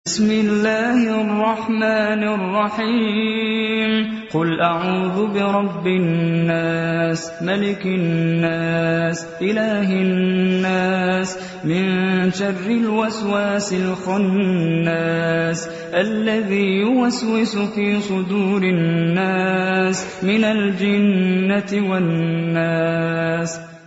بسم الله الرحمن الرحيم قل أعوذ برب الناس ملك الناس إله الناس من شر الوسواس الخناس الذي يوسوس في صدور الناس من الجنة والناس.